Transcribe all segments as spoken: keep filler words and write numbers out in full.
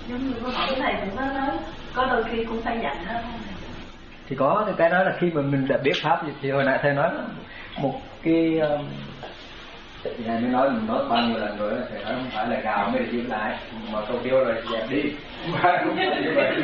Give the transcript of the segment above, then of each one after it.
Giống như có hỏi thầy cũng có nói có đôi khi cũng phải dặn đó. Thì có cái đó là khi mà mình đã biết pháp thì hồi nãy thầy nói một cái ngày mới nói mình nói bao nhiêu lần rồi, thầy nói không phải là gào mới chịu lại mà câu kêu rồi dẹp đi mà đúng như vậy.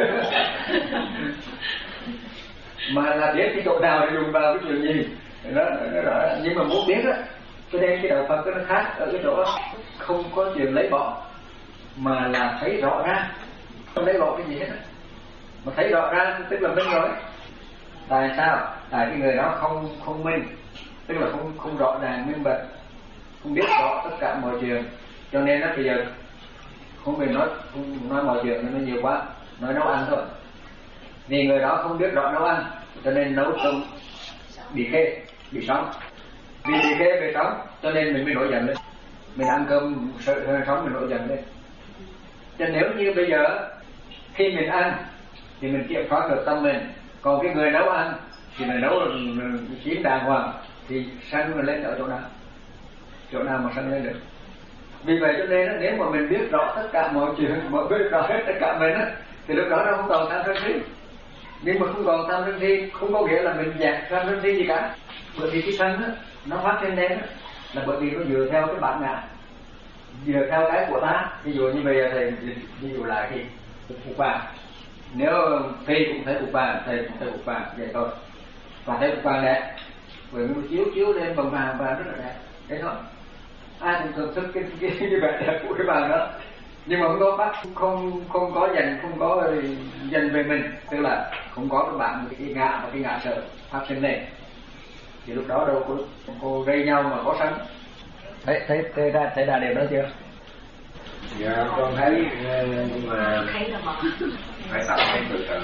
Mà là biết cái chỗ nào để dùng vào cái chuyện gì đó, đó, đó. Nhưng mà muốn biết á, cho nên cái đạo Phật nó khác ở cái chỗ không có chuyện lấy bỏ mà là thấy rõ ra, không lấy bỏ cái gì hết á. Mà thấy rõ ra tức là minh rồi. Tại sao? Tại cái người đó không không minh, tức là không không rõ ràng minh bạch, không biết rõ tất cả mọi chuyện, cho nên nó bây giờ không biết nói không nói mọi chuyện nó nhiều quá, nói nấu ăn thôi. Vì người đó không biết rõ nấu ăn, cho nên nấu cơm bị khê, bị sống. Vì bị khê bị sống, cho nên mình mới nổi giận lên. Mình ăn cơm sợ sống mình nổi giận lên. Cho nếu như bây giờ khi mình ăn thì mình kiểm soát được tâm mình, còn cái người nấu ăn thì mình nấu chín đàng hoàng thì sân nó lên ở chỗ nào, chỗ nào mà sân lên được. Vì vậy cho nên nếu mà mình biết rõ tất cả mọi chuyện, mọi biết rõ hết tất cả mình á, thì lúc đó nó không còn tham sân si. Nhưng mà không còn tham sân si không có nghĩa là mình dẹp tham sân si gì cả, bởi vì cái sân á nó phát sinh lên á là bởi vì nó dựa theo cái bản ngã, dựa theo cái của ta. Ví dụ như bây giờ thầy ví dụ lại thì phục vàng, nếu Phi cũng thấy phục vàng, thầy cũng thấy phục vàng vậy thôi, và thấy phục vàng đẹp, bởi vì nó chiếu chiếu lên bằng vàng và rất là đẹp, thế thôi. Ai cũng thưởng thức cái cái cái vẻ đẹp của cái vàng đó, nhưng mà không có bắt, không không có dành, không có dành về mình, tức là không có cái bạn cái ngã và cái ngã sợ phát sinh lên, thì lúc đó đâu có cô gây nhau mà có sân. Thấy thấy thấy ra thấy ra điều đó chưa? Dạ con thấy, nhưng mà phải tập phải từ từ.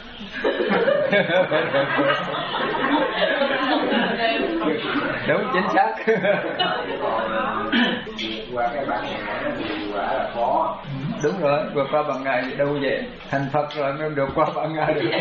Đúng chính xác. Còn qua cái bản ngã thì quả là khó. Đúng rồi, vượt qua bản ngã thì đâu vậy, thành Phật rồi mới được qua bản ngã được.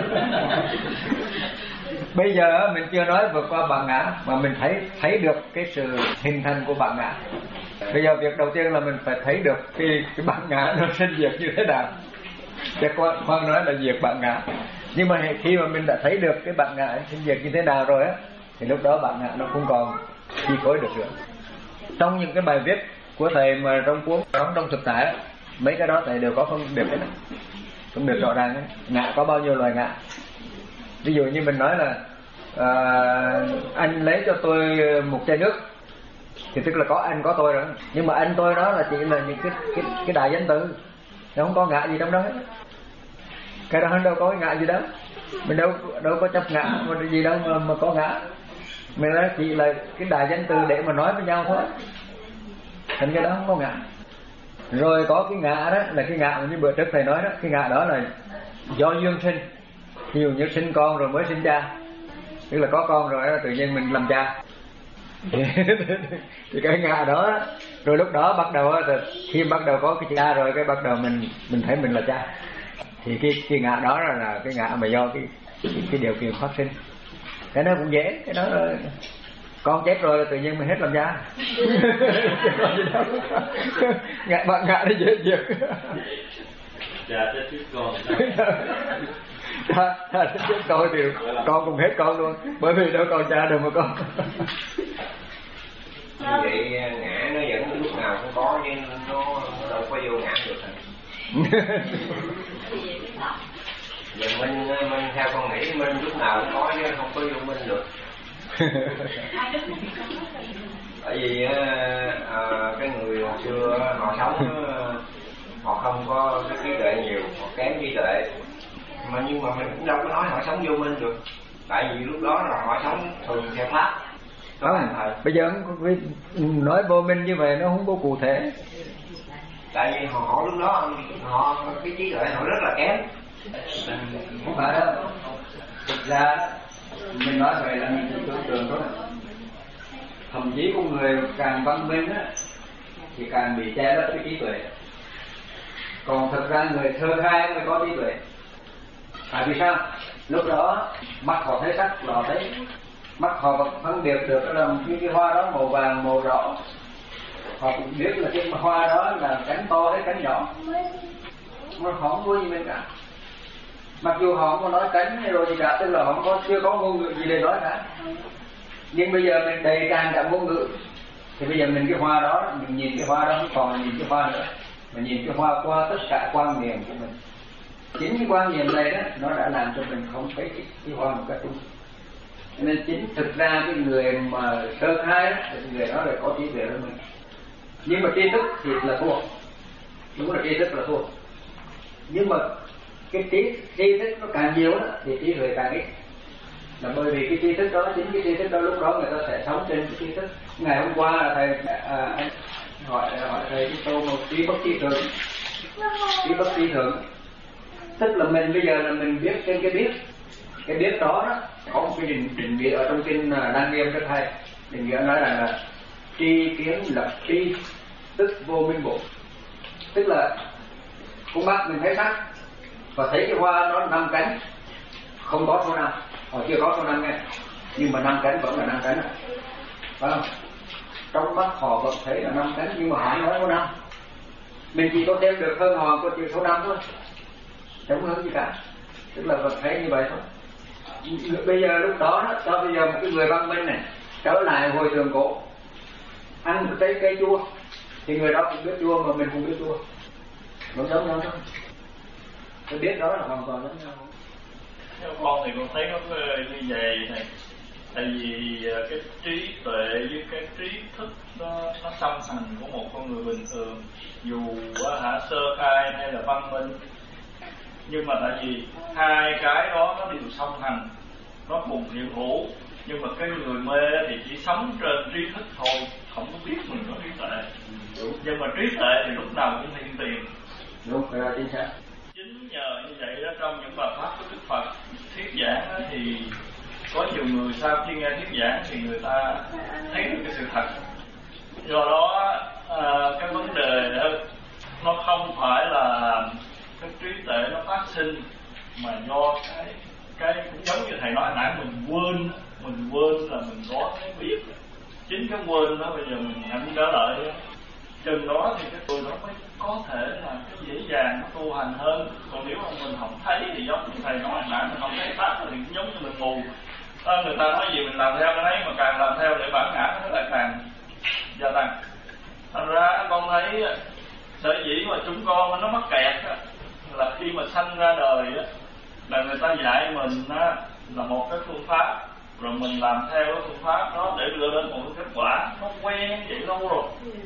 Bây giờ mình chưa nói vượt qua bản ngã, mà mình thấy thấy được cái sự hình thành của bản ngã. Bây giờ việc đầu tiên là mình phải thấy được cái cái bản ngã nó sinh diệt như thế nào. Chứ khoan nói là diệt bản ngã. Nhưng mà khi mà mình đã thấy được cái bản ngã sinh diệt như thế nào rồi á, thì lúc đó bản ngã nó không còn chi phối được nữa. Trong những cái bài viết của thầy mà trong cuốn trong thực tại, mấy cái đó thầy đều có không được hết, không được rõ ràng ấy. Ngã có bao nhiêu loài ngã. Ví dụ như mình nói là à, anh lấy cho tôi một chai nước, thì tức là có anh có tôi rồi, nhưng mà anh tôi đó là chỉ là những cái cái cái đại danh từ, nó không có ngã gì trong đó hết. Cái đó đâu có cái ngã gì đâu, mình đâu đâu có chấp ngã mà gì đâu mà, mà có ngã. Mình nói chỉ là cái đại danh từ để mà nói với nhau thôi, thành cái đó không có ngã. Rồi có cái ngã đó là cái ngã như bữa trước thầy nói đó, cái ngã đó là do duyên sinh. Ví dụ như sinh con rồi mới sinh cha, tức là có con rồi tự nhiên mình làm cha. Thì cái ngã đó, rồi lúc đó bắt đầu khi bắt đầu có cái cha rồi, cái bắt đầu mình mình thấy mình là cha, thì cái cái ngã đó là, là cái ngã mà do cái cái, cái điều kiện phát sinh. Cái đó cũng dễ, cái đó là con chết rồi là tự nhiên mình hết làm cha. Ngã bạn ngã nó dễ diệt. Cha chết trước con. Cha chết trước con thì con cũng hết con luôn, bởi vì đâu còn cha đâu mà con. Như vậy ngã nó vẫn lúc nào cũng có, nhưng nó, nó đâu có vô ngã được. Giờ mình mình theo con nghĩ mình lúc nào cũng có chứ không có vô minh được. Bởi vì à, cái người hồi xưa họ sống họ không có cái trí tuệ nhiều, họ kém trí tuệ, mà nhưng mà mình cũng đâu có nói họ sống vô minh được, tại vì lúc đó là họ sống thường theo pháp. Không, bây giờ nói vô minh như vậy nó không có cụ thể. Tại vì họ, họ lúc đó họ cái trí tuệ họ rất là kém. Không phải đâu. Thực ra mình nói vậy là mình tưởng tượng đó. Thậm chí con người càng văn minh á thì càng bị che lấp cái trí tuệ. Còn thực ra người thơ khai mới có trí tuệ. Tại vì sao? Lúc đó mắt họ thấy sắc là họ thấy, mắt họ phân biệt được là cái, cái hoa đó màu vàng màu đỏ, họ cũng biết là cái hoa đó là cánh to hay cánh nhỏ. mà họ không có gì mình cả. Mặc dù họ không có nói tránh hay rồi gì cả, tức là họ không có, chưa có ngôn ngữ gì để nói cả. Nhưng bây giờ mình đầy tràn cả ngôn ngữ, thì bây giờ mình cái hoa đó, mình nhìn cái hoa đó không còn là nhìn cái hoa nữa, mà nhìn cái hoa qua tất cả quan niệm của mình. Chính cái quan niệm này đó, nó đã làm cho mình không thấy cái, cái hoa một cách đúng. Nên chính thực ra cái người mà sơ khai đó, thì người đó là có trí tuệ hơn mình. Nhưng mà tri thức thì là thua, đúng là tri thức là thua. Nhưng mà cái trí tri thức nó càng nhiều đó, thì trí tuệ càng ít. Là bởi vì cái tri thức đó, chính cái tri thức đó lúc đó người ta sẽ sống trên cái tri thức. Ngày hôm qua là thầy à, anh hỏi hỏi thầy cái câu một trí bất trí thượng, trí bất trí thượng, tức là mình bây giờ là mình biết trên cái biết, cái biết đó đó có một cái định, định nghĩa ở trong kinh Đăng Nghiêm rất hay. Định nghĩa nói rằng là tri kiến lập tri, tức vô minh bộ, tức là con mắt mình thấy sắc và thấy cái hoa nó năm cánh, không có số năm, họ chưa có số năm nghe, nhưng mà năm cánh vẫn là năm cánh, phải không? Trong mắt họ vẫn thấy là năm cánh, nhưng mà họ nói số năm, mình chỉ có thêm được hơn họ có chữ số năm thôi, chẳng hơn gì cả, tức là vẫn thấy như vậy thôi. Bây giờ lúc đó, cho bây giờ một cái người văn minh này trở lại hồi thường cổ, ăn một trái cây chua thì người đó cũng biết chua mà mình cũng biết chua, nó giống nhau thôi. Tôi biết đó là hoàn toàn giống nhau. Theo con thì con thấy nó như vậy này, tại vì cái trí tuệ với cái trí thức nó nó song hành của một con người bình thường, dù hả sơ khai hay là văn minh, nhưng mà tại vì hai cái đó nó đều song hành, nó cùng hiện hữu, nhưng mà cái người mê thì chỉ sống trên trí thức thôi, không có biết mình có trí tuệ. Nhưng mà trí tuệ thì lúc nào cũng hiện tiền. Đúng, cái đó chính xác. Chính nhờ như vậy đó, trong những bài pháp của Đức Phật thuyết giảng đó, thì có nhiều người sau khi nghe thuyết giảng thì người ta thấy được cái sự thật. Do đó à, cái vấn đề đó, nó không phải là cái trí tuệ nó phát sinh, mà do cái cái cũng giống như thầy nói nãy, mình quên mình quên là mình có cái biết. Chính cái quên đó bây giờ mình hãnh trở lại, chừng đó thì cái người đó mới có thể là cái dễ dàng nó tu hành hơn. Còn nếu mà mình không thấy thì giống như thầy nói nãy, mình không thấy pháp thì cũng giống như mình mù. À, người ta nói gì mình làm theo cái đấy, mà càng làm theo để bản ngã nó lại càng gia tăng. Thành ra con thấy sở dĩ mà chúng con nó mắc kẹt á, là khi mà sanh ra đời á, là người ta dạy mình á, là một cái phương pháp, rồi mình làm theo cái phương pháp đó để đưa đến một cái kết quả. Nó quen vậy lâu rồi,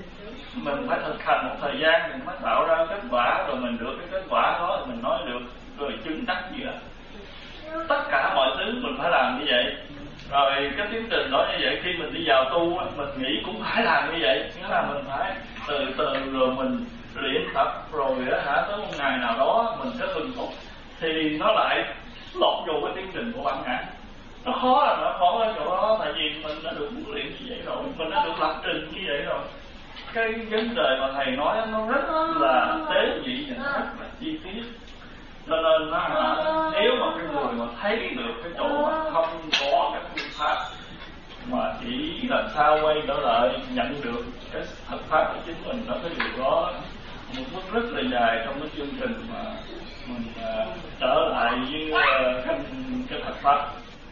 mình phải thực hành một thời gian mình mới tạo ra kết quả, rồi mình được cái kết quả đó thì mình nói được, rồi chứng đắc gì đó. Tất cả mọi thứ mình phải làm như vậy. Rồi cái tiến trình đó như vậy, khi mình đi vào tu mình nghĩ cũng phải làm như vậy, nghĩa là mình phải từ từ rồi mình luyện tập, rồi á hả tới một ngày nào đó mình sẽ thuần thục, thì nó lại lọt vô cái tiến trình của bản ngã. Nó khó là nó khó ở chỗ đó, tại vì mình đã được huấn luyện như vậy rồi, mình đã được lập trình như vậy rồi. Cái vấn đề mà thầy nói nó rất là tế nhị và rất là chi tiết. Cho nên nó, nếu mà cái người mà thấy được cái chỗ mà không có cái phương pháp, mà chỉ làm sao quay trở lại nhận được cái thật pháp của chính mình, đó cái điều đó một bước rất là dài trong cái chương trình mà mình uh, trở lại với uh, cái, cái thật pháp.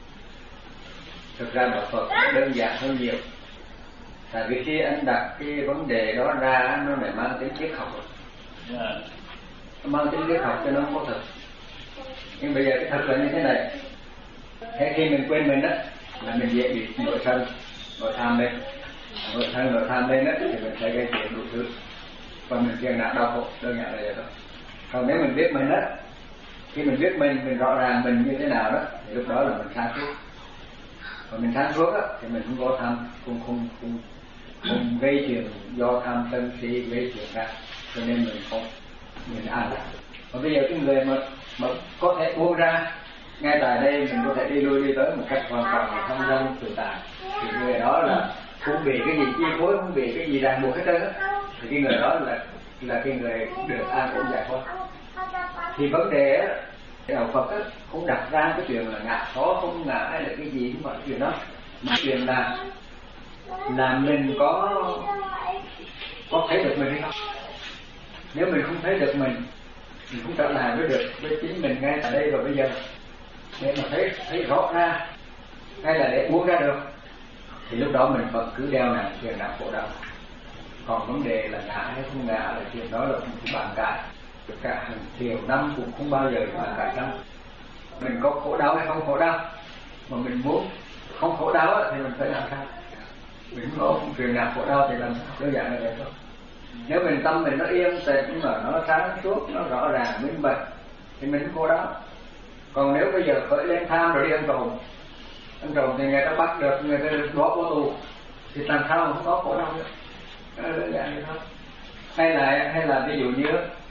Thực ra đạo Phật đơn giản hơn nhiều. Tại vì khi anh đặt cái vấn đề đó ra, nó lại mang tính triết học rồi. Yeah. Nó mang tính triết học cho nó không có thật. Nhưng bây giờ cái thật là như thế này. Thế khi mình quên mình đó, là mình dễ bị nội thân, nội tham lên. Nội thân, nội tham lên đó, thì mình sẽ gây chuyện đủ thứ. Và mình phiền não đau khổ, đơn giản là vậy thôi. Còn nếu mình biết mình đó, khi mình biết mình, mình rõ ràng mình như thế nào đó, thì lúc đó là mình sáng suốt. Còn mình sáng suốt á, thì mình không có tham, không không không không gây chuyện do tham sân si gây chuyện ra, cho nên mình không mình an lạc. Còn bây giờ cái người mà mà có thể buông ra ngay tại đây, mình có thể đi lui đi tới một cách hoàn toàn không dâm tự tại, thì người đó là không bị cái gì chi phối, không bị cái gì ràng buộc hết trơn á, thì cái người đó là là cái người được an ổn giải thoát. Thì vấn đề á, đạo Phật á, cũng đặt ra cái chuyện là ngã khó không ngã hay là cái gì cũng phải chuyện đó, mà chuyện là là mình có có thấy được mình hay không. Nếu mình không thấy được mình mình cũng trở lại với được với chính mình ngay tại đây rồi bây giờ, để mà thấy thấy rõ ra, hay là để buông ra được, thì lúc đó mình vẫn cứ đeo nặng phiền não khổ đau. Còn vấn đề là ngã hay không ngã là chuyện đó là không bàn cãi, cả hàng triệu năm cũng không bao giờ bàn cãi đâu. Mình có khổ đau hay không khổ đau, mà mình muốn không khổ đau thì mình phải làm sao? Mình có phiền não khổ đau thì làm sao? Đơn giản là vậy thôi. Nếu mình tâm mình nó yên tĩnh mà nó sáng suốt, nó rõ ràng minh bạch thì mình khổ đau. Còn nếu bây giờ khởi lên tham rồi đi ăn trộm, ăn trộm thì người ta bắt được, người ta bỏ vô tù, thì làm sao mà không có khổ đau nữa? Đơn giản vậy thôi. Hay là hay là ví dụ như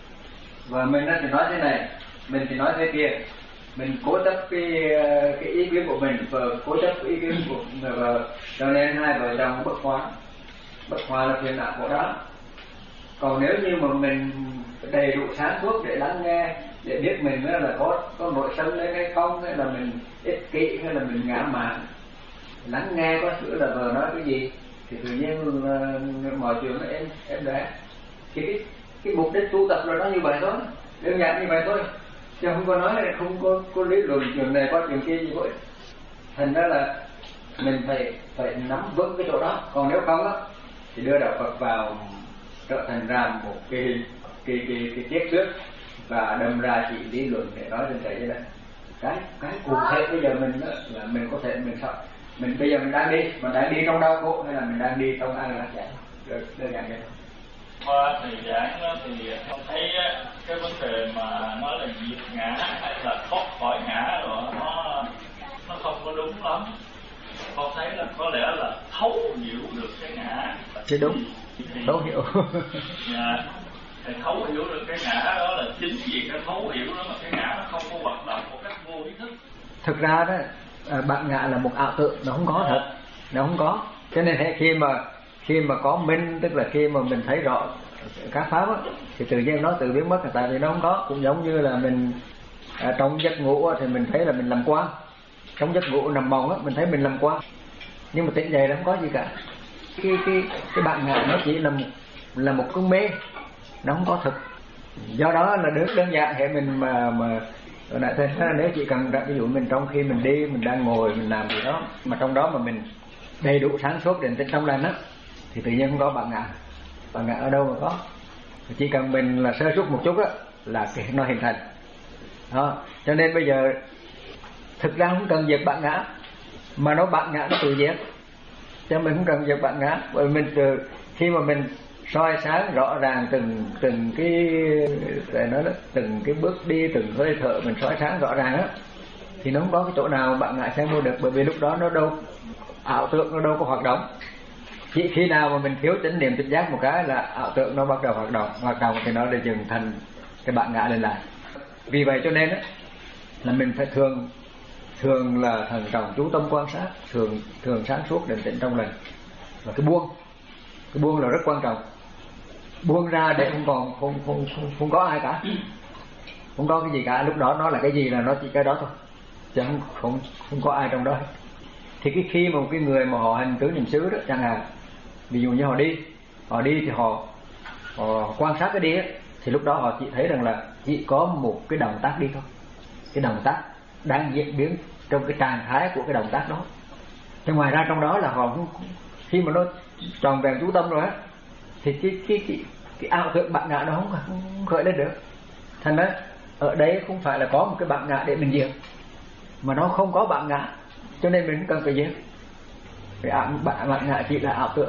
và mình thì nói thế này, mình thì nói thế kia, mình cố chấp cái cái ý kiến của mình và cố chấp cái ý kiến của người vợ, cho nên hai vợ chồng bất hòa. Bất hòa là phiền não khổ đau. Còn nếu như mà mình đầy đủ sáng suốt để lắng nghe, để biết mình là có có nội tâm lên hay không, hay là mình ích kỷ, hay là mình ngã mạn, lắng nghe có sự là vợ nói cái gì thì tự nhiên uh, mọi chuyện nó em em đã cái cái mục đích tu tập là nó như vậy thôi, đơn giản như vậy thôi, chứ không có nói là không có có lý luận chuyện này có chuyện kia gì vậy. Thành ra là mình phải phải nắm vững cái chỗ đó, còn nếu không á thì đưa đạo Phật vào trở thành ra một cái cái cái cái chiếc thước và đâm ra chỉ lý luận để nói trên thế giới. Cái cái cụ thể bây giờ mình đó là mình có thể mình sợ mình bây giờ mình đang đi, mình đang đi trong đau khổ hay là mình đang đi trong an lạc giải, được đơn giản vậy. Qua thời gian đó thì không thấy cái vấn đề mà nói là diệt ngã hay là thoát khỏi ngã rồi nó nó không có đúng lắm. Con thấy là có lẽ là thấu hiểu được cái ngã. Chứ đúng, thấu hiểu. Dạ, thì thấu hiểu được cái ngã đó là chính vì cái thấu hiểu đó mà cái ngã nó không có hoạt động một cách vô ý thức. Thực ra đó, bạn ngã là một ảo tưởng, nó không có thật, nó không có. Cho nên khi mà khi mà có minh, tức là khi mà mình thấy rõ các pháp á, thì tự nhiên nó tự biến mất, tại vì nó không có. Cũng giống như là mình à, trong giấc ngủ á, thì mình thấy là mình làm quan, trong giấc ngủ nằm mộng á, mình thấy mình làm quan, nhưng mà tỉnh dậy nó không có gì cả. Cái cái cái bạn ngã nó chỉ là một là một cơn mê, nó không có thực. Do đó là đơn đơn giản hệ mình mà mà ở lại thế là nếu chỉ cần ví dụ mình trong khi mình đi, mình đang ngồi, mình làm gì đó mà trong đó mà mình đầy đủ sáng suốt đến trên trong lành á, thì tự nhiên không có bạn ngã. Bạn ngã ở đâu mà có? Chỉ cần mình là sơ suất một chút á là cái nó hình thành. Đó, cho nên bây giờ thực ra không cần diệt bạn ngã, mà nó bạn ngã nó tự diệt, cho mình không cần diệt bạn ngã. Bởi mình từ khi mà mình soi sáng rõ ràng từng từng cái để nói đó, từng cái bước đi, từng hơi thở mình soi sáng rõ ràng á, thì nó không có cái chỗ nào bạn ngã xem mua được. Bởi vì lúc đó nó đâu ảo tưởng nó đâu có hoạt động. Chỉ khi nào mà mình thiếu chánh niệm tỉnh giác một cái là ảo tưởng nó bắt đầu hoạt động, hoạt động thì nó để dừng thành cái bạn ngã lên lại. Vì vậy cho nên á là mình phải thường thường là thần trọng chú tâm quan sát, thường thường sáng suốt định tĩnh trong lành, và cái buông cái buông là rất quan trọng. Buông ra để không còn không không không, không có ai cả, không có cái gì cả. Lúc đó nó là cái gì là nó chỉ cái đó thôi, chứ không không không có ai trong đó. Thì cái khi mà một cái người mà họ hành tứ niệm xứ đó chẳng hạn, ví dụ như họ đi họ đi thì họ, họ quan sát cái đi ấy, thì lúc đó họ chỉ thấy rằng là chỉ có một cái động tác đi thôi, cái động tác đang diễn biến trong cái trạng thái của cái động tác đó. Thì ngoài ra trong đó là họ không, khi mà nó tròn vẹn chú tâm rồi á, thì cái cái cái cái ảo tưởng bạn ngã nó không, không khởi lên được. Thành ra ở đây không phải là có một cái bạn ngã để mình diệt, mà nó không có bạn ngã, cho nên mình không cần phải diệt. Cái bạn bạn ngã chỉ là ảo tưởng.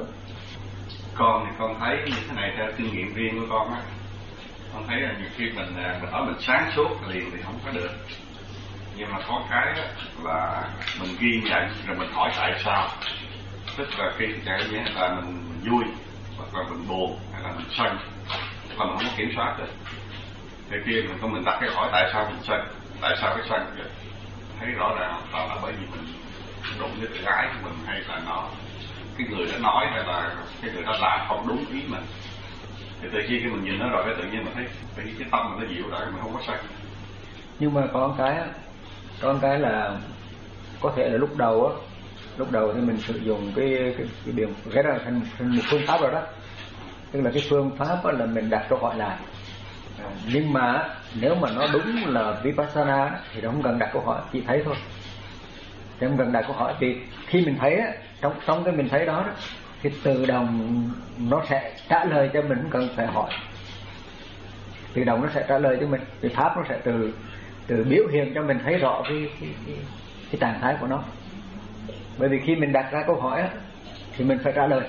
Con thì con thấy như thế này theo kinh nghiệm riêng của con á, con thấy là nhiều khi mình mình nói mình sáng suốt liền thì không có được, nhưng mà có cái là mình ghi nhận rồi mình hỏi tại sao. Tức là khi chạy như là mình, mình vui hoặc là mình buồn hay là mình sân là mình không có kiểm soát được, thì kia mình có mình đặt cái hỏi tại sao mình sân, tại sao cái sân được, thấy rõ ràng đó là bởi vì mình đụng với cái gái của mình, hay là nó cái người đó nói, hay là cái người đó làm không đúng ý mình. Thì từ khi khi mình nhìn nó rồi cái tự nhiên mình thấy cái, cái tâm mình nó dịu lại, mình không có sân. Nhưng mà có một cái có một cái là có thể là lúc đầu á, lúc đầu thì mình sử dụng cái cái cái điểm cái đó là thành, thành một phương pháp rồi đó. Tức là cái phương pháp là mình đặt câu hỏi lại, Nhưng mà nếu mà nó đúng là Vipassana thì nó không cần đặt câu hỏi, chỉ thấy thôi, chứ không cần đặt câu hỏi. Vì khi mình thấy á, trong trong cái mình thấy đó, đó thì tự động nó sẽ trả lời cho mình, không cần phải hỏi, tự động nó sẽ trả lời cho mình. Vì pháp nó sẽ từ từ biểu hiện cho mình thấy rõ cái cái, cái, cái trạng thái của nó. Bởi vì khi mình đặt ra câu hỏi á, thì mình phải trả lời,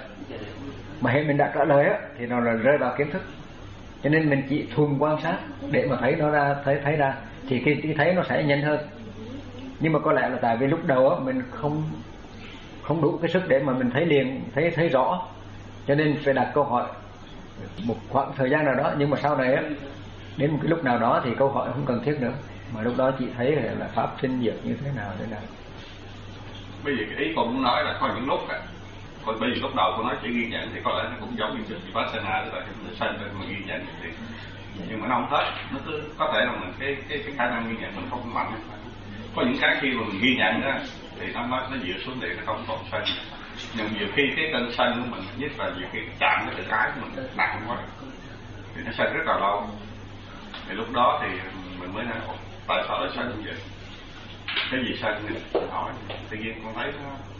mà khi mình đã trả lời á, thì nó là rơi vào kiến thức. Cho nên mình chỉ thuần quan sát để mà thấy nó ra, thấy thấy ra thì cái, cái thấy nó sẽ nhanh hơn. Nhưng mà có lẽ là tại vì lúc đầu á, mình không không đủ cái sức để mà mình thấy liền, thấy thấy rõ, cho nên phải đặt câu hỏi một khoảng thời gian nào đó. Nhưng mà sau này á, đến một cái lúc nào đó thì câu hỏi không cần thiết nữa, mà lúc đó chị thấy là pháp sinh diệt như thế nào thế nào. Bây giờ cái ý con muốn nói là có những lúc á, còn bây giờ lúc đầu con nói chỉ ghi nhận thì có lẽ nó cũng giống như sự Vipassana, tức là cái sanh lên mà ghi nhận thì, nhưng mà nó không hết, nó cứ có thể là mình cái cái cái khả năng ghi nhận mình không mạnh. Có những cái khi mà mình ghi nhận á thì nó nó nó dịu xuống thì nó không còn sanh. Nhưng nhiều khi cái cơn sanh của mình, nhất là nhiều khi chạm cái tự ái của mình nặng quá thì nó sanh rất là lâu. Thì lúc đó thì mình mới nói tại sao lại sanh như vậy, cái gì sanh mình hỏi, tự nhiên con thấy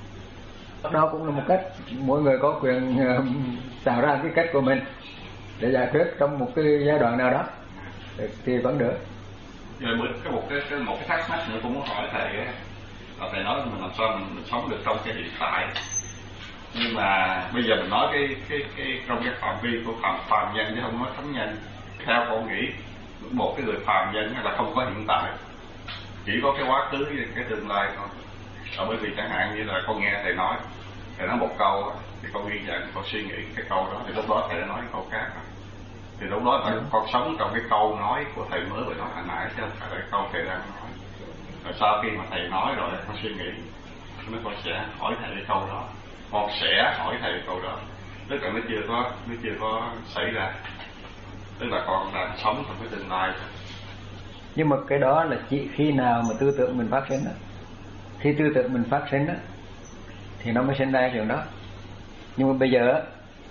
nó đó cũng là một cách, mỗi người có quyền uh, tạo ra cái cách của mình để giải quyết trong một cái giai đoạn nào đó thì vẫn được. Rồi cái một cái, cái một cái thắc mắc nữa cũng muốn hỏi thầy ấy, là thầy nói mình làm sao mình, mình sống được trong cái hiện tại. Nhưng mà bây giờ mình nói cái cái cái trong cái phạm vi của phạm phàm nhân chứ không nói thánh nhân. Theo con nghĩ một cái người phàm nhân là không có hiện tại, chỉ có cái quá khứ và cái tương lai thôi. Ở bởi vì chẳng hạn như là con nghe thầy nói, thầy nói một câu thì con ghi nhận, con suy nghĩ cái câu đó, thì lúc đó thầy đã nói cái câu khác rồi. Thì lúc đó thầy, con sống trong cái câu nói của thầy mới vừa nói hồi nãy, chứ không phải là cái câu thầy đang nói. Rồi sau khi mà thầy nói rồi con suy nghĩ, nó con sẽ hỏi thầy cái câu đó, con sẽ hỏi thầy cái câu đó, tức là nó chưa có nó chưa có xảy ra, tức là con đang sống trong cái tương lai thôi. Nhưng mà cái đó là chỉ khi nào mà tư tưởng mình phát sinh đó. Khi tư tưởng mình phát sinh đó thì nó mới sinh ra chuyện đó. Nhưng mà bây giờ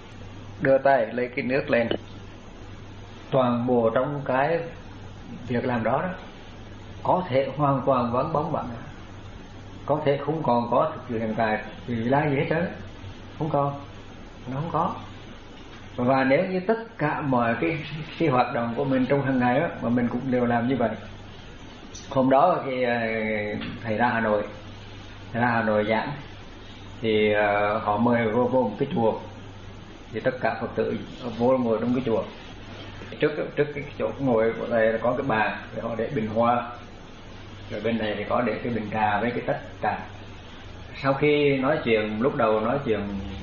đưa tay lấy cái nước lên, toàn bộ trong cái việc làm đó, đó có thể hoàn toàn vắng bóng bạn, có thể không còn có thực sự hiện tại vì lá gì hết trơn, không còn, nó không có. Và nếu như tất cả mọi cái, cái hoạt động của mình trong hàng ngày đó, mà mình cũng đều làm như vậy. Hôm đó khi thầy ra Hà Nội, thầy ra Hà Nội giảng thì uh, họ mời vô, vô một cái chùa, thì tất cả Phật tử vô ngồi trong cái chùa. Trước trước cái chỗ ngồi của thầy là có cái bàn, thì họ để bình hoa, rồi bên này thì có để cái bình trà với cái tách trà. Sau khi nói chuyện, lúc đầu nói chuyện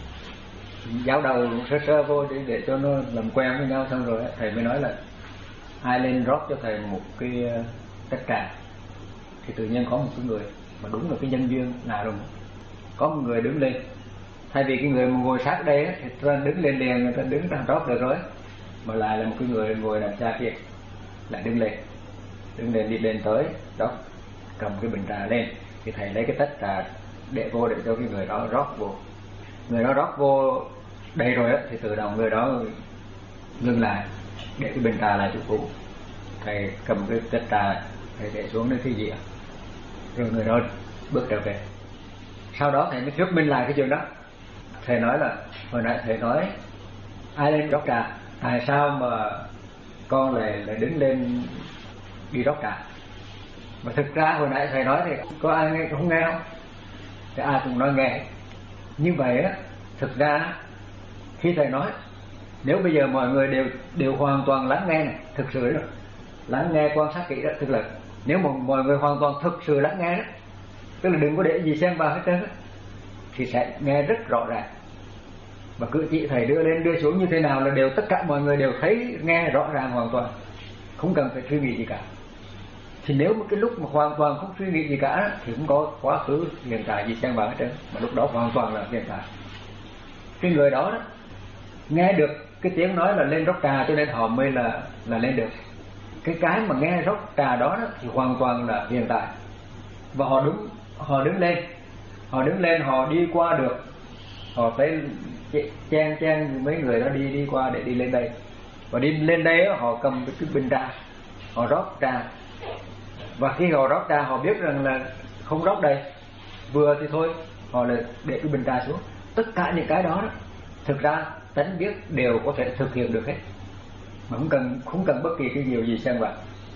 giáo đầu sơ sơ vô để, để cho nó làm quen với nhau, xong rồi thầy mới nói là ai lên rót cho thầy một cái tách trà. Thì tự nhiên có một cái người mà đúng là cái nhân duyên lạ rồi, có một người đứng lên, thay vì cái người mà ngồi sát đây thì ta đứng lên liền, người ta đứng ra rót được rồi, mà lại là một cái người ngồi đằng xa kia lại đứng lên, đứng lên đi lên tới đó, cầm cái bình trà lên, thì thầy lấy cái tách trà để vô để cho cái người đó rót vô. Người đó rót vô đây rồi á, thì tự động người đó ngừng lại để cái bình trà lại chỗ cũ. Thầy cầm cái tách trà, thầy để xuống đến cái dĩa, rồi người đó bước trở về. Sau đó thầy mới thuyết minh lại cái chuyện đó. Thầy nói là hồi nãy thầy nói ai lên rót trà, tại sao mà con lại lại đứng lên đi rót trà. Mà thực ra hồi nãy thầy nói thì có ai nghe, không nghe không? Thì ai cũng nói nghe. Như vậy á, thực ra khi thầy nói, nếu bây giờ mọi người đều đều hoàn toàn lắng nghe này, thực sự đó, lắng nghe quan sát kỹ đó, tức là nếu mà mọi người hoàn toàn thực sự lắng nghe đó, tức là đừng có để gì xen vào hết trơn á, thì sẽ nghe rất rõ ràng. Và cử chỉ thầy đưa lên đưa xuống như thế nào là đều tất cả mọi người đều thấy nghe rõ ràng hoàn toàn, không cần phải suy nghĩ gì cả. Thì nếu mà cái lúc mà hoàn toàn không suy nghĩ gì cả thì không có quá khứ hiện tại gì xen vào hết trơn, mà lúc đó hoàn toàn là hiện tại. Cái người đó, đó nghe được cái tiếng nói là lên rót trà, cho nên họ mới là là lên được. Cái cái mà nghe rót trà đó, đó thì hoàn toàn là hiện tại. Và họ đứng họ đứng lên, họ đứng lên họ đi qua được, họ thấy chen chen mấy người đó đi đi qua để đi lên đây, Và đi lên đây họ cầm cái bình trà, họ rót trà, và khi họ rót trà họ biết rằng là không rót đầy vừa thì thôi, họ lại để cái bình trà xuống. Tất cả những cái đó, đó thực ra tánh biết đều có thể thực hiện được hết, mà không cần không cần bất kỳ cái điều gì xen vào.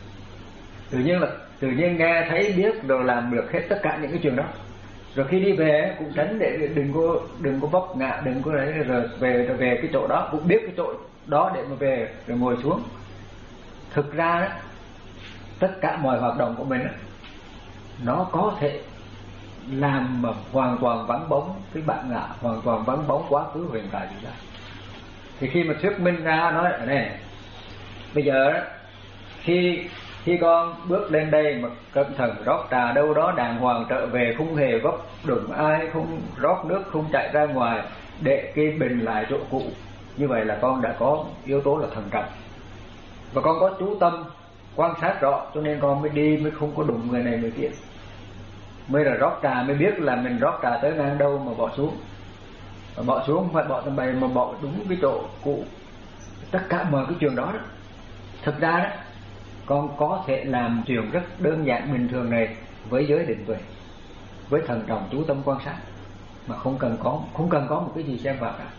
Tự nhiên là tự nhiên nghe thấy biết rồi làm được hết tất cả những cái chuyện đó. Rồi khi đi về cũng tránh để đừng có đừng có vấp ngã, đừng có đấy, rồi về rồi về cái chỗ đó cũng biết cái chỗ đó để mà về rồi ngồi xuống. Thực ra đó, tất cả mọi hoạt động của mình đó, nó có thể làm mà hoàn toàn vắng bóng cái bản ngã, hoàn toàn vắng bóng quá khứ hiện tại gì đó. Thì khi mà thuyết minh ra nói này, bây giờ đó, khi khi con bước lên đây mà cẩn thận rót trà đâu đó đàng hoàng trở về, không hề vấp đụng ai, không rót nước, không chạy ra ngoài, để cái bình lại chỗ cũ, như vậy là con đã có yếu tố là thận trọng, và con có chú tâm quan sát rõ, cho nên con mới đi, mới không có đụng người này người kia, mới là rót trà, mới biết là mình rót trà tới ngang đâu mà bỏ xuống, mà bỏ xuống không phải bỏ tầm bày mà bỏ đúng cái chỗ cũ. Tất cả mọi cái chuyện đó đó, thực ra đó con có thể làm chuyện rất đơn giản bình thường này với giới định tuệ, với thần trọng chú tâm quan sát, mà không cần có không cần có một cái gì xen vào cả.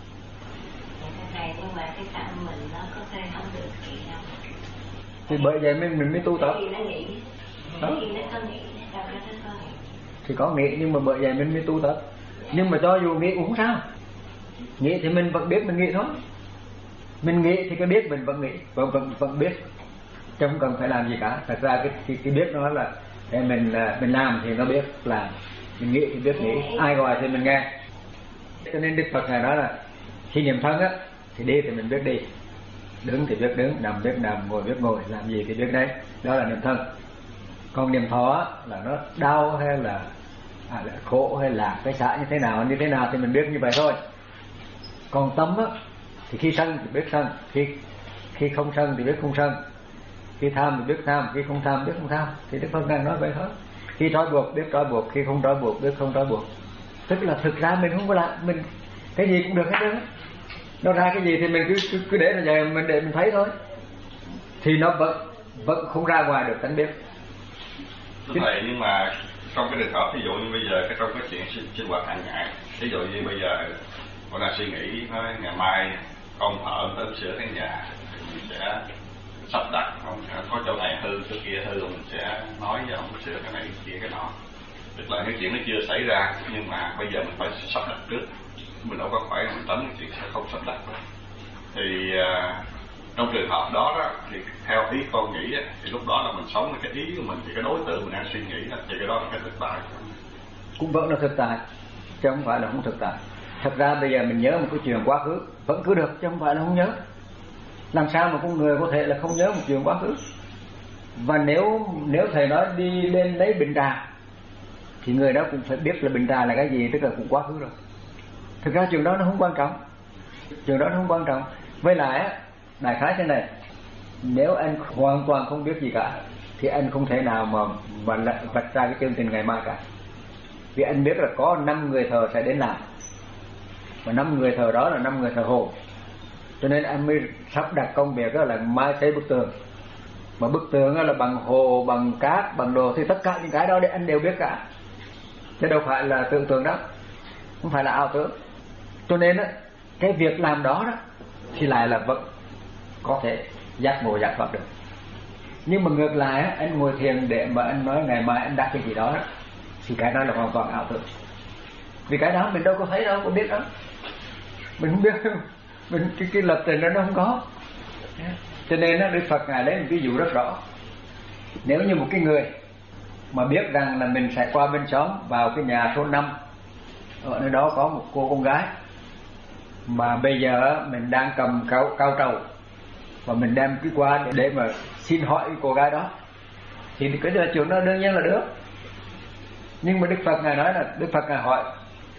Thầy, nhưng mà cái tâm mình nó có thể không được nghĩ đâu. Thì bởi vậy mình mình mới tu tập. Khi nó nghĩ, Đó. khi nó có nghĩ, đâu có nó có nghĩ. Thì có nghĩ, nhưng mà bởi vậy mình mới tu tập. Nhưng mà cho dù nghĩ cũng không sao. Nghĩ thì mình vẫn biết mình nghĩ thôi. Mình nghĩ thì cái biết mình vẫn nghĩ, vẫn vẫn vẫn biết, chứ không cần phải làm gì cả. Thật ra cái cái, cái biết nó là để mình mình làm thì nó biết làm, mình nghĩ thì biết nghĩ, ai gọi thì mình nghe. Cho nên Đức Phật ngài nói là khi niệm thân á thì đi thì mình biết đi, đứng thì biết đứng, nằm biết nằm, ngồi biết ngồi, làm gì thì biết đấy, đó là niệm thân. Còn niệm thọ là nó đau hay là, à, là khổ hay là cái xã như thế nào như thế nào thì mình biết như vậy thôi. Còn tâm á thì khi sân thì biết sân, khi khi không sân thì biết không sân, khi tham thì biết tham, khi không tham biết không tham. Thì Đức Phật đang nói vậy thôi. Khi trói buộc biết trói buộc, khi không trói buộc biết không trói buộc. Tức là thực ra mình không có làm, mình cái gì cũng được hết trơn. Nó ra cái gì thì mình cứ cứ, cứ để nó vậy, mình để mình thấy thôi. Thì nó vẫn vẫn không ra ngoài được tánh biết. Thưa thầy, nhưng mà trong cái trường hợp ví dụ như bây giờ cái trong cái chuyện sinh, sinh hoạt hàng ngày, ví dụ như bây giờ con đang suy nghĩ nói ngày mai ông thợ tới sửa cái nhà, mình sẽ sắp đặt, ông sẽ có chỗ này hư, chỗ kia hư, mình sẽ nói với ông sửa cái này cái kia cái nọ. Tức là cái chuyện nó chưa xảy ra, nhưng mà bây giờ mình phải sắp đặt trước, mình đâu có phải mình tấn cái chuyện sẽ không sắp đặt đâu. Thì uh, trong trường hợp đó, đó thì theo ý con nghĩ á, thì lúc đó là mình sống với cái ý của mình, thì cái đối tượng mình đang suy nghĩ đó, thì cái đó là cái thực tại. Cũng vẫn là thực tại, chứ không phải là không thực tại. Thật ra bây giờ mình nhớ một cái chuyện quá khứ vẫn cứ được, chứ không phải là không nhớ. Làm sao mà con người có thể là không nhớ một chuyện quá khứ? Và nếu nếu thầy nói đi lên lấy bình trà thì người đó cũng phải biết là bình trà là cái gì, tức là cũng quá khứ rồi. Thực ra chuyện đó nó không quan trọng, chuyện đó nó không quan trọng. Với lại đại khái thế này, nếu anh hoàn toàn không biết gì cả thì anh không thể nào mà mà lại vạch ra cái chương trình ngày mai cả. Vì anh biết là có năm người thờ sẽ đến làm, và năm người thờ đó là năm người thờ hồ, cho nên anh mới sắp đặt công việc đó là mai xây bức tường. Mà bức tường là bằng hồ, bằng cát, bằng đồ, thì tất cả những cái đó để anh đều biết cả, chứ đâu phải là tưởng tượng đó, không phải là ảo tưởng. Cho nên á, cái việc làm đó đó thì lại là vẫn có thể giác ngộ giác pháp được. Nhưng mà ngược lại á, anh ngồi thiền để mà anh nói ngày mai anh đắc cái gì đó, đó thì cái đó là hoàn toàn ảo tưởng. Vì cái đó mình đâu có thấy đâu, có biết đâu, mình không biết đâu. Mình cái, cái lập trình đó nó không có. Cho nên đó, Đức Phật ngài lấy một ví dụ rất rõ. Nếu như một cái người mà biết rằng là mình sẽ qua bên xóm vào cái nhà số năm, ở nơi đó có một cô con gái, mà bây giờ mình đang cầm cao, cao trầu và mình đem cái qua để, để mà xin hỏi cái cô gái đó, thì cái là chuyện đó đương nhiên là được. Nhưng mà Đức Phật ngài nói là Đức Phật ngài hỏi,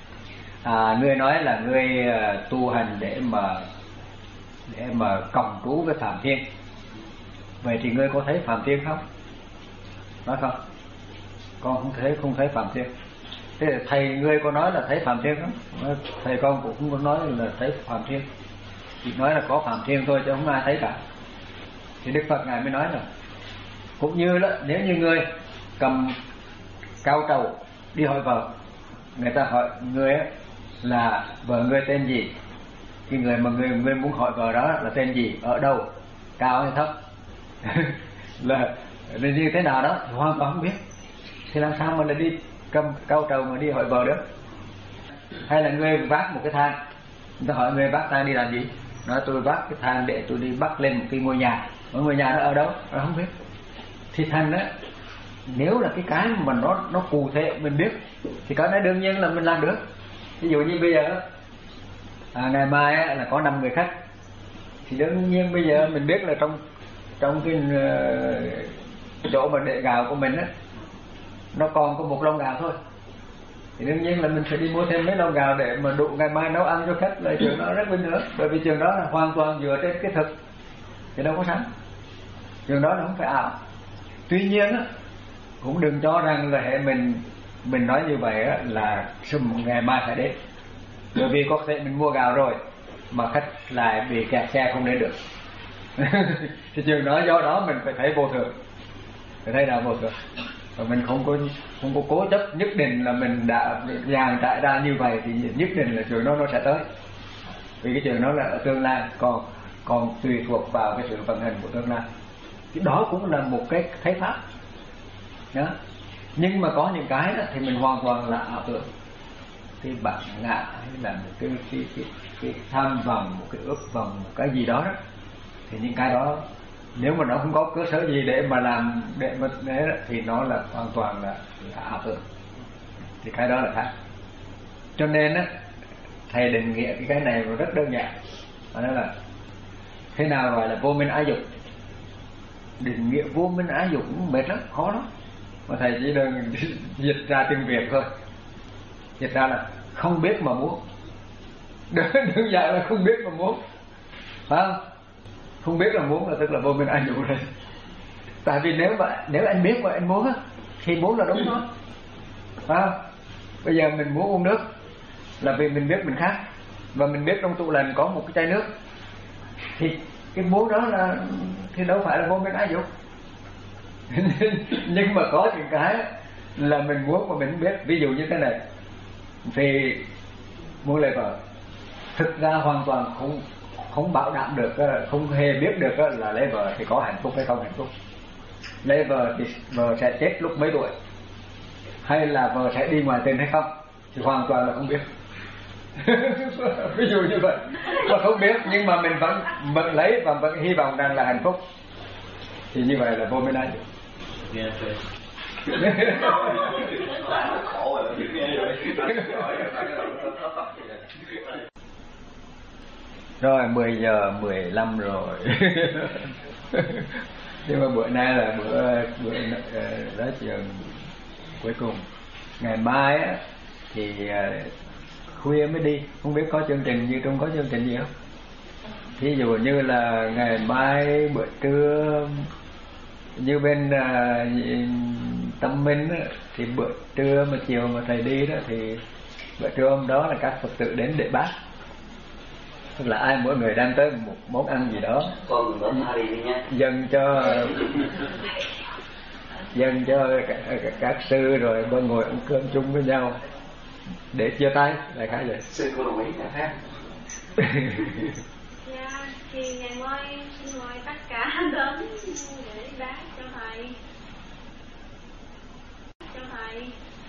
à, ngươi nói là ngươi uh, tu hành để mà để mà cộng trú với Phạm Thiên, vậy thì ngươi có thấy Phạm Thiên không? Nói không, con không thấy, không thấy Phạm Thiên. Thế thầy ngươi có nói là thấy Phạm Thiên không? Thầy con cũng không có nói là thấy Phạm Thiên. chỉ nói là có Phạm Thiên thôi chứ không ai thấy cả. Thì Đức Phật ngài mới nói rồi, cũng như đó, nếu như người cầm cao trầu đi hỏi vợ, người ta hỏi người là vợ người tên gì, cái người mà người người muốn hỏi vợ đó là tên gì, ở đâu, cao hay thấp, là như thế nào đó hoàn toàn không biết, thì làm sao mà lại đi cầm cao trầu mà đi hỏi vợ được? Hay là người vác một cái thang, người ta hỏi người vác thang đi làm gì, nói tôi vác cái thang để tôi đi bắt lên một cái ngôi nhà, một ngôi nhà đó ở đâu, nó không biết. Thì thành đó, nếu là cái cái mà nó nó cụ thể mình biết thì cái đó đương nhiên là mình làm được. Ví dụ như bây giờ à, ngày mai là có năm người khách, thì đương nhiên bây giờ mình biết là trong trong cái, cái chỗ mà để gạo của mình á, nó còn có một lon gạo thôi, thì đương nhiên là mình sẽ đi mua thêm mấy lon gạo để mà đủ ngày mai nấu ăn cho khách, là trường đó rất bình thường. Bởi vì trường đó là hoàn toàn dựa trên cái thực, thì đâu có sẵn, trường đó là không phải ảo. Tuy nhiên á, cũng đừng cho rằng là hệ mình mình nói như vậy á, là ngày mai phải đến, bởi vì có thể mình mua gạo rồi mà khách lại bị kẹt xe không đến được. Thì trường đó do đó mình phải thấy vô thường, phải thấy là vô thường, và mình không có không có cố chấp nhất định là mình đã dàn trải ra như vậy thì nhất định là trường đó nó sẽ tới, vì cái trường đó là ở tương lai, còn còn tùy thuộc vào cái sự vận hành của tương lai. Thì đó cũng là một cái thấy pháp đó. Nhưng mà có những cái đó thì mình hoàn toàn là ảo tưởng, cái bản ngã hay là một cái cái, cái, cái tham vọng, một cái ước vọng, một cái gì đó, đó thì những cái đó nếu mà nó không có cơ sở gì để mà làm để mà để thì nó là hoàn toàn là, là ảo tưởng, thì cái đó là khác. Cho nên á, thầy định nghĩa cái cái này rất đơn giản, đó là thế nào gọi là vô minh ái dục. Định nghĩa vô minh ái dục cũng mệt lắm, khó lắm, mà thầy chỉ đơn dịch ra tiếng Việt thôi, dịch ra là không biết mà muốn. Đơn giản là không biết mà muốn, phải không? Không biết là muốn là tức là vô minh ái dục rồi. Tại vì nếu mà nếu anh biết mà anh muốn á, thì muốn là đúng thôi, phải không? Bây giờ mình muốn uống nước là vì mình biết mình khát, và mình biết trong tủ lạnh có một cái chai nước, thì cái muốn đó là thì đâu phải là vô minh ái dục. Nhưng mà có những cái là mình muốn mà mình không biết. Ví dụ như thế này, thì muốn lấy vợ, thực ra hoàn toàn không không bảo đảm được, không hề biết được là lấy vợ thì có hạnh phúc hay không hạnh phúc, lấy vợ thì vợ sẽ chết lúc mấy tuổi, hay là vợ sẽ đi ngoài tình hay không, thì hoàn toàn là không biết. Ví dụ như vậy, mà không biết nhưng mà mình vẫn vẫn lấy và vẫn hy vọng rằng là hạnh phúc, thì như vậy là vô minh ái dục. Rồi mười giờ mười lăm rồi. Nhưng mà bữa nay là bữa bữa nói chuyện cuối cùng. Ngày mai á thì khuya mới đi, không biết có chương trình như Trung có chương trình gì không? Ví dụ như là ngày mai bữa trưa như bên uh, Tâm Minh á, thì bữa trưa mà chiều mà thầy đi đó thì bữa trưa hôm đó là các Phật tử đến để bát, tức là ai mỗi người đem tới một món ăn gì đó dâng cho dâng cho các, các sư, rồi bên ngồi ăn cơm chung với nhau để chia tay, đại khái vậy. Sư cô đồng ý hả? Dạ, thì ngày mai xin mời tất cả đến để bác cho thầy. Cho thầy.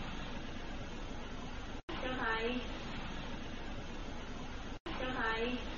Cho thầy. Cho thầy.